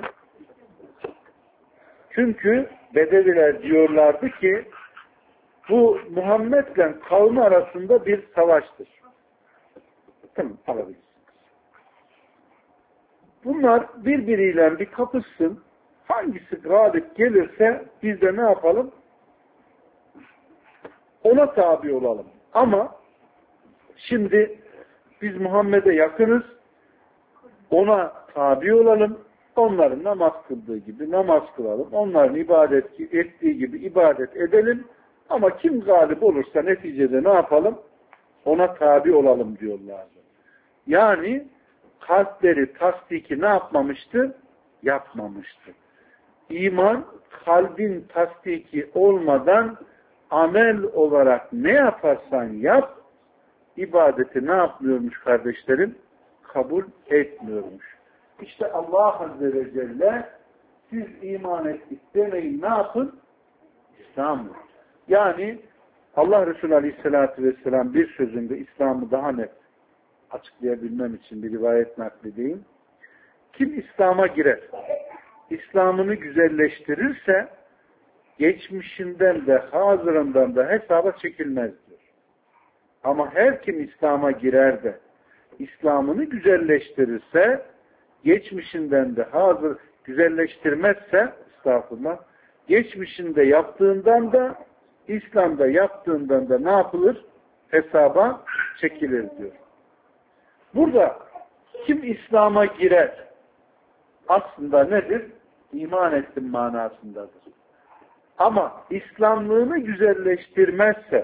Çünkü Bedeviler diyorlardı ki bu Muhammed'le kavmi arasında bir savaştır. Tamam, alabiliriz. Bunlar birbiriyle bir kapışsın. Hangisi galip gelirse biz de ne yapalım? Ona tabi olalım. Ama şimdi biz Muhammed'e yakınız. Ona tabi olalım. Onların namaz kıldığı gibi namaz kılalım. Onların ibadet ettiği gibi ibadet edelim. Ama kim galip olursa neticede ne yapalım? Ona tabi olalım diyorlardı. Yani kalpleri tasdiki ne yapmamıştı? Yapmamıştı. İman kalbin tasdiki olmadan amel olarak ne yaparsan yap, ibadeti ne yapmıyormuş kardeşlerim? Kabul etmiyormuş. İşte Allah Azze ve Celle siz iman ettik demeyin, ne yapın? İslam'ı. Yani Allah Resulü Aleyhisselatü Vesselam bir sözünde İslam'ı daha net açıklayabilmem için bir rivayet nakledeyim. Kim İslam'a girer, İslam'ını güzelleştirirse geçmişinden de hazırından da hesaba çekilmez diyor. Ama her kim İslam'a girer de İslam'ını güzelleştirirse geçmişinden de hazır güzelleştirmezse estağfurullah geçmişinde yaptığından da İslam'da yaptığından da ne yapılır? Hesaba çekilir diyor. Burada kim İslam'a girer aslında nedir? İman ettim manasındadır. Ama İslamlığını güzelleştirmezse,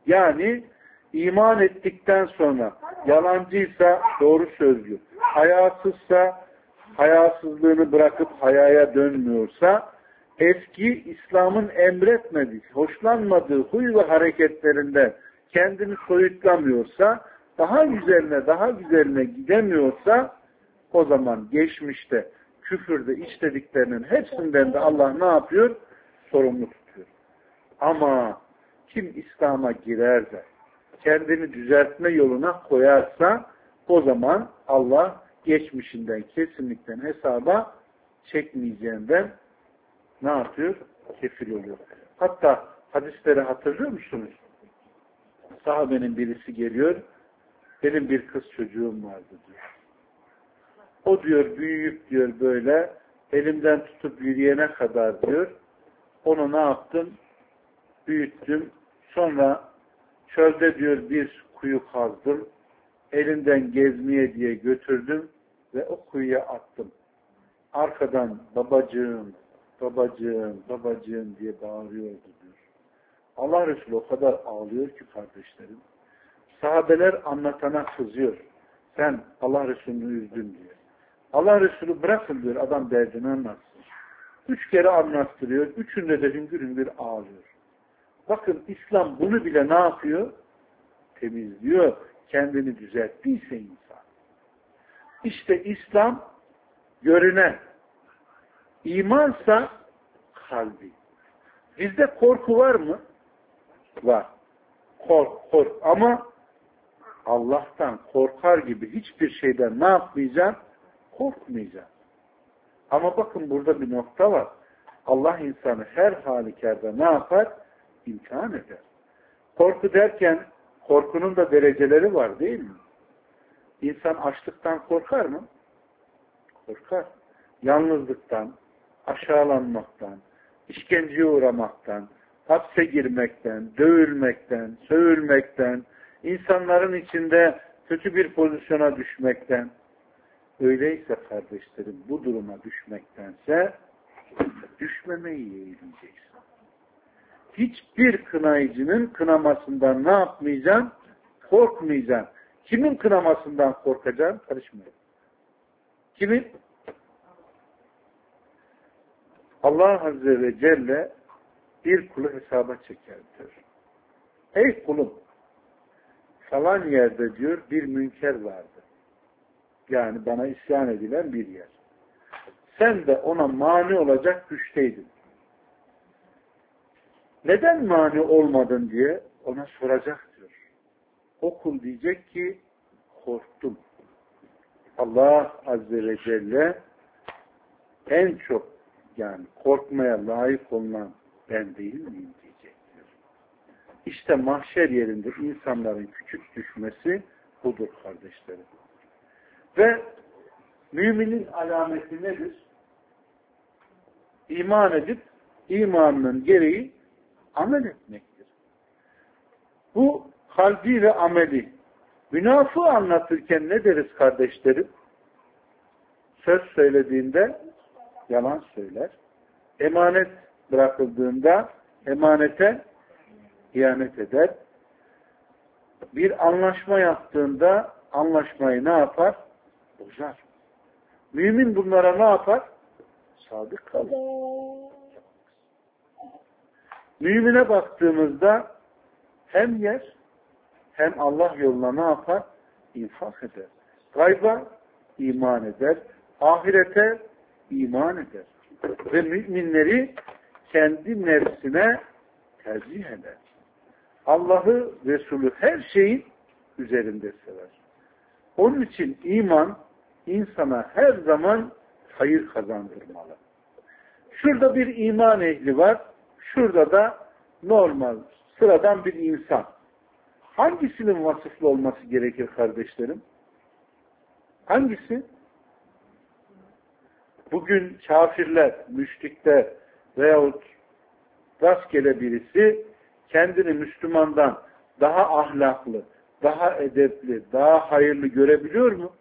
Yani iman ettikten sonra yalancıysa doğru sözlü, hayasızsa hayasızlığını bırakıp hayaya dönmüyorsa, eski İslam'ın emretmediği, hoşlanmadığı huy ve hareketlerinden kendini soyutlamıyorsa, daha güzeline daha güzeline gidemiyorsa, o zaman geçmişte küfürde işlediklerinin hepsinden de Allah ne yapıyor? Sorumlu tutuyor. Ama kim İslam'a girer de kendini düzeltme yoluna koyarsa, o zaman Allah geçmişinden kesinlikle hesaba çekmeyeceğinden ne yapıyor? Kefil oluyor. Hatta hadisleri hatırlıyor musunuz? Sahabenin birisi geliyor, benim bir kız çocuğum vardı diyor. O diyor büyüyüp diyor böyle elimden tutup yürüyene kadar diyor, onu ne yaptım? Büyüttüm. Sonra çölde diyor bir kuyu kazdım. Elinden gezmeye diye götürdüm ve o kuyuya attım. Arkadan babacığım, babacığım, babacığım diye bağırıyordu diyor. Allah Resulü o kadar ağlıyor ki kardeşlerim. Sahabeler anlatana kızıyor. Sen Allah Resulü'nü üzdün diye. Allah Resulü bırakın diyor, adam derdini anlatsın. Üç kere anlattırıyor. Üçünde de hüngür hüngür ağlıyor. Bakın İslam bunu bile ne yapıyor? Temizliyor. Kendini düzelttiyse insan. İşte İslam görünen. İmansa kalbi. Bizde korku var mı? Var. Kork, kork. Ama Allah'tan korkar gibi hiçbir şeyden ne yapmayacaksın? Korkmayacaksın. Ama bakın burada bir nokta var. Allah insanı her halükarda ne yapar? İmtihan eder. Korku derken korkunun da dereceleri var değil mi? İnsan açlıktan korkar mı? Korkar. Yalnızlıktan, aşağılanmaktan, işkenceye uğramaktan, hapse girmekten, dövülmekten, sövülmekten, insanların içinde kötü bir pozisyona düşmekten. Öyleyse kardeşlerim bu duruma düşmektense düşmemeyi yeğleyeceksin. Hiçbir kınayıcının kınamasından ne yapmayacaksın? Korkmayacaksın. Kimin kınamasından korkacaksın? Karışmayın. Kimin? Allah Azze ve Celle bir kulu hesaba çekerdir. Ey kulum, falan yerde diyor bir münker vardı. Yani bana isyan edilen bir yer. Sen de ona mani olacak güçteydin. Neden mani olmadın diye ona soracak diyor. O kul diyecek ki korktum. Allah Azze ve Celle en çok yani korkmaya layık olunan ben değil miyim diyecek diyor. İşte mahşer yerinde insanların küçük düşmesi budur kardeşlerim. Ve müminin alameti nedir? İman edip imanının gereği amel etmektir. Bu kalbi ve ameli. Münafığı anlatırken ne deriz kardeşlerim? Söz söylediğinde yalan söyler. Emanet bırakıldığında emanete ihanet eder. Bir anlaşma yaptığında anlaşmayı ne yapar? Bozar. Mümin bunlara ne yapar? Sadık kalır. Mümine baktığımızda hem yer hem Allah yoluna ne yapar? İnfak eder. Gayba iman eder. Ahirete iman eder. Ve müminleri kendi nefsine tercih eder. Allah'ı, Resulü her şeyin üzerinde sever. Onun için iman insana her zaman hayır kazandırmalı. Şurada bir iman ehli var. Şurada da normal, sıradan bir insan. Hangisinin vasıflı olması gerekir kardeşlerim? Hangisi? Bugün kafirler, müşrikler veyahut rastgele birisi kendini Müslümandan daha ahlaklı, daha edepli, daha hayırlı görebiliyor mu?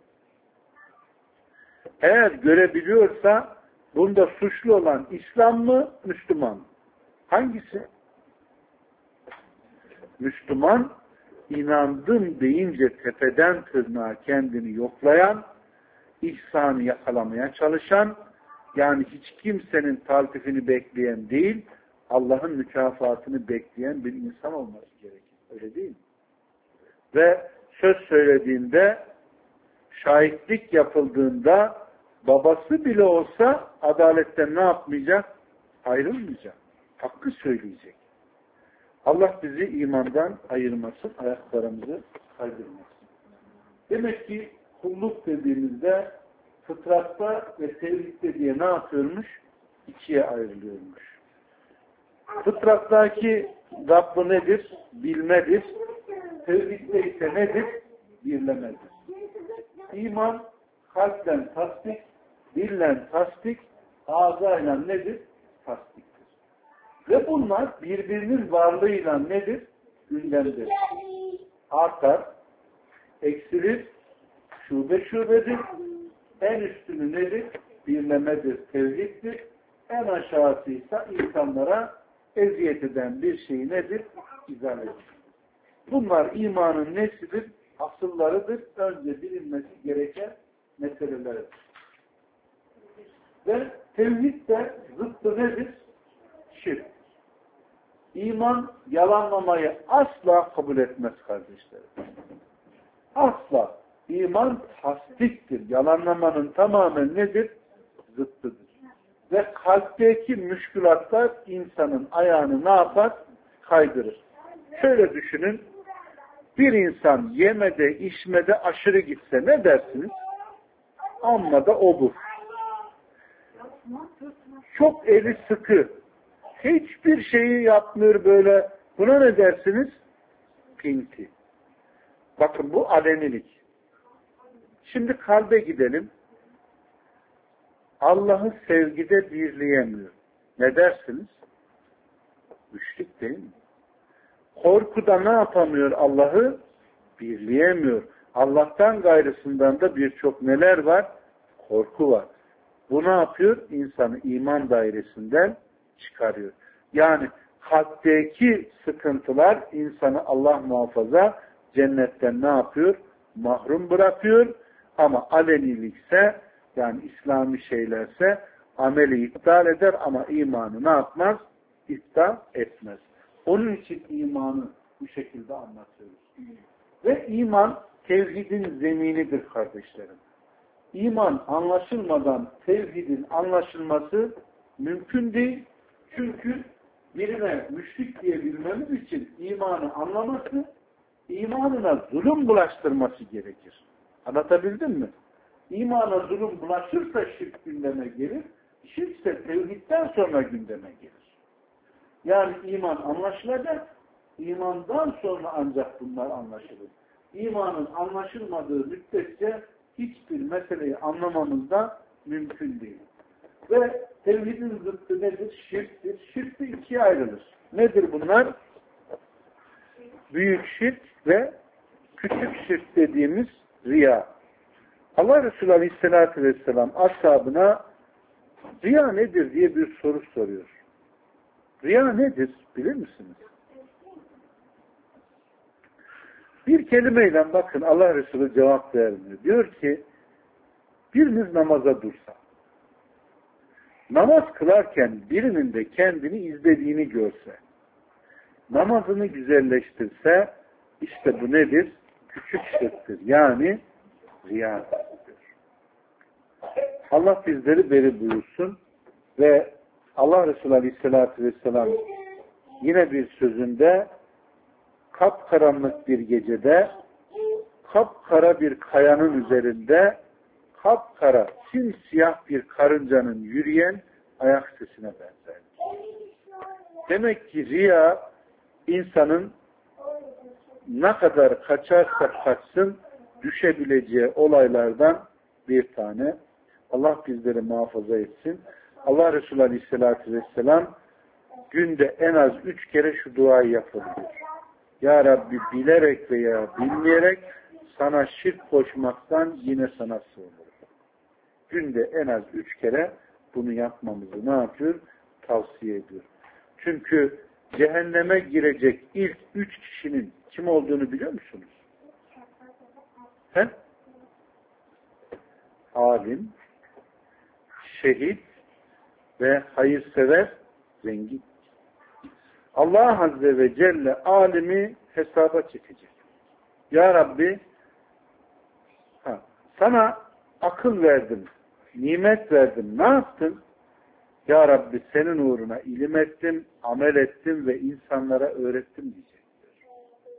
Eğer görebiliyorsa bunda suçlu olan İslam mı, Müslüman mı? Hangisi? Müslüman, inandım deyince tepeden tırnağa kendini yoklayan, ihsanı yakalamaya çalışan, yani hiç kimsenin taltifini bekleyen değil, Allah'ın mükafatını bekleyen bir insan olması gerekir. Öyle değil mi? Ve söz söylediğinde, şahitlik yapıldığında babası bile olsa adaletten ne yapmayacak? Ayrılmayacak. Hakkı söyleyecek. Allah bizi imandan ayırmasın, ayaklarımızı kaydırmasın. Demek ki kulluk dediğimizde fıtratta ve tevhidde diye ne yapıyormuş? İkiye ayrılıyormuş. Fıtrattaki Rabbı nedir? Bilmedir. Tevhidde ise nedir? Birlemedir. İman kalpten tasdik, dillen tasdik, ağzayla nedir? Tasdiktir. Ve bunlar birbirinin varlığıyla nedir? Gündemdir. Artar, eksilir, şube şubedir. En üstünü nedir? Birlemedir, tevhiddir. En aşağısı ise insanlara eziyet eden bir şey nedir? İzalettir. Bunlar imanın nesidir? Asıllarıdır. Önce bilinmesi gereken meselelerdir. Ve tevhid de zıttı nedir? Şirk. İman yalanlamayı asla kabul etmez kardeşlerim. Asla. İman tasdiktir. Yalanlamanın tamamen nedir? Zıttıdır. Ve kalpteki müşkülatlar insanın ayağını ne yapar? Kaydırır. Şöyle düşünün. Bir insan yemede, içmede aşırı gitse ne dersiniz? Amma da obur. Çok eli sıkı. Hiçbir şeyi yapmıyor böyle. Buna ne dersiniz? Pinti. Bakın bu alenilik. Şimdi kalbe gidelim. Allah'ı sevgide birleyemiyor. Ne dersiniz? Müşrik değil mi? Korkuda ne yapamıyor Allah'ı? Birleyemiyor. Allah'tan gayrısından da birçok neler var? Korku var. Bu ne yapıyor? İnsanı iman dairesinden çıkarıyor. Yani kalpteki sıkıntılar insanı Allah muhafaza cennetten ne yapıyor? Mahrum bırakıyor. Ama alenilikse yani İslami şeylerse ameli iptal eder ama imanı ne yapmaz? İptal etmez. Onun için imanı bu şekilde anlatıyoruz. Ve iman tevhidin zeminidir kardeşlerim. İman anlaşılmadan tevhidin anlaşılması mümkün değil. Çünkü birine müşrik diyebilmemiz için imanı anlaması, imanına zulüm bulaştırması gerekir. Anlatabildim mi? İmana zulüm bulaşırsa şirk gündeme gelir, şirk ise tevhidden sonra gündeme gelir. Yani iman anlaşılacak, imandan sonra ancak bunlar anlaşılır. İmanın anlaşılmadığı müddetçe hiçbir meseleyi anlamamız da mümkün değil. Ve tevhidin zıttı nedir? Şirktir. Şirk de ikiye ayrılır. Nedir bunlar? Büyük şirk ve küçük şirk dediğimiz riya. Allah Resulü Aleyhisselatü Vesselam ashabına riya nedir diye bir soru soruyor. Riya nedir? Bilir misiniz? Bir kelimeyle bakın Allah Resulü cevap vermiyor. Diyor ki biriniz namaza dursa, namaz kılarken birinin de kendini izlediğini görse, namazını güzelleştirse, işte bu nedir? Küçük şirktir. Yani riyadır. Allah bizleri beri buyursun ve Allah Resulü Aleyhisselatü Vesselam yine bir sözünde kapkaranlık bir gecede kapkara bir kayanın üzerinde kapkara simsiyah bir karıncanın yürüyen ayak sesine benzer. Demek ki riya insanın ne kadar kaçarsa kaçsın düşebileceği olaylardan bir tane. Allah bizleri muhafaza etsin. Allah Resulü Aleyhisselatü Vesselam günde en az üç kere şu duayı yapın diyor. Ya Rabbi bilerek veya bilmeyerek sana şirk koşmaktan yine sana sığınırım. Günde en az üç kere bunu yapmamızı ne yapıyor? Tavsiye ediyor. Çünkü cehenneme girecek ilk üç kişinin kim olduğunu biliyor musunuz? He? Alim, şehit ve hayırsever zengin. Allah Azze ve Celle alimi hesaba çekecek. Ya Rabbi, ha, sana akıl verdim, nimet verdim, ne yaptın? Ya Rabbi senin uğruna ilim ettim, amel ettim ve insanlara öğrettim diyecektir.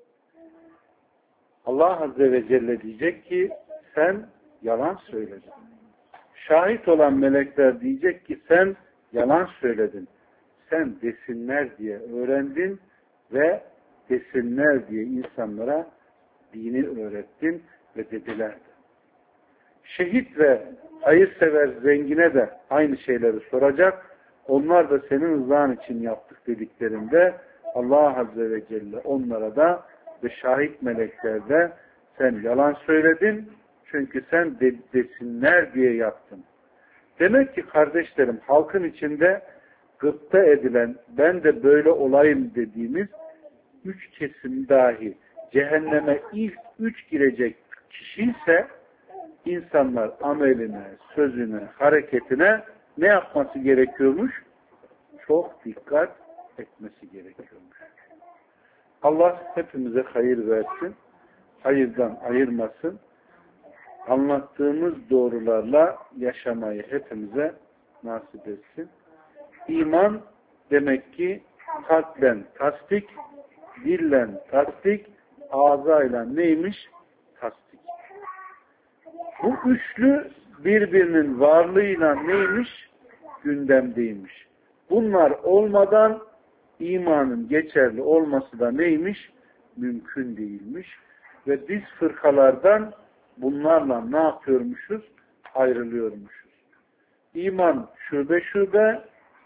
Allah Azze ve Celle diyecek ki sen yalan söyledin. Şahit olan melekler diyecek ki sen yalan söyledin. Sen desinler diye öğrendin ve desinler diye insanlara dini öğrettin ve dediler de. Şehit ve hayırsever zengine de aynı şeyleri soracak. Onlar da senin rızan için yaptık dediklerinde Allah Azze ve Celle onlara da ve şahit melekler de sen yalan söyledin çünkü sen de, desinler diye yaptın. Demek ki kardeşlerim halkın içinde gıpta edilen ben de böyle olayım dediğimiz üç kesim dahi cehenneme ilk üç girecek kişi ise insanlar ameline, sözüne, hareketine ne yapması gerekiyormuş? Çok dikkat etmesi gerekiyormuş. Allah hepimize hayır versin, hayırdan ayırmasın. Anlattığımız doğrularla yaşamayı hepimize nasip etsin. İman demek ki kalplen tasdik, dillen tasdik, ağzayla neymiş? Tasdik. Bu üçlü birbirinin varlığıyla neymiş? Gündemdeymiş. Bunlar olmadan imanın geçerli olması da neymiş? Mümkün değilmiş. Ve biz fırkalardan bunlarla ne yapıyormuşuz? Ayrılıyormuşuz. İman şube şube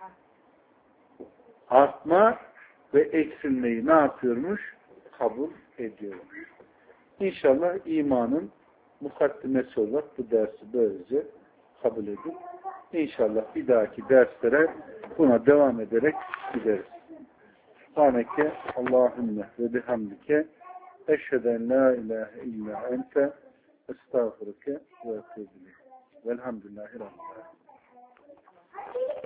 artma ve eksilmeyi ne yapıyormuş? Kabul ediyormuş. İnşallah imanın mukaddimesi olarak bu dersi böylece kabul edip İnşallah bir dahaki derslere buna devam ederek gideriz. Subhaneke Allahümme ve bihamdike eşheden la ilahe illa ente estağfurike ve etûbü ileyk. Velhamdülillahi Rabbil âlemin.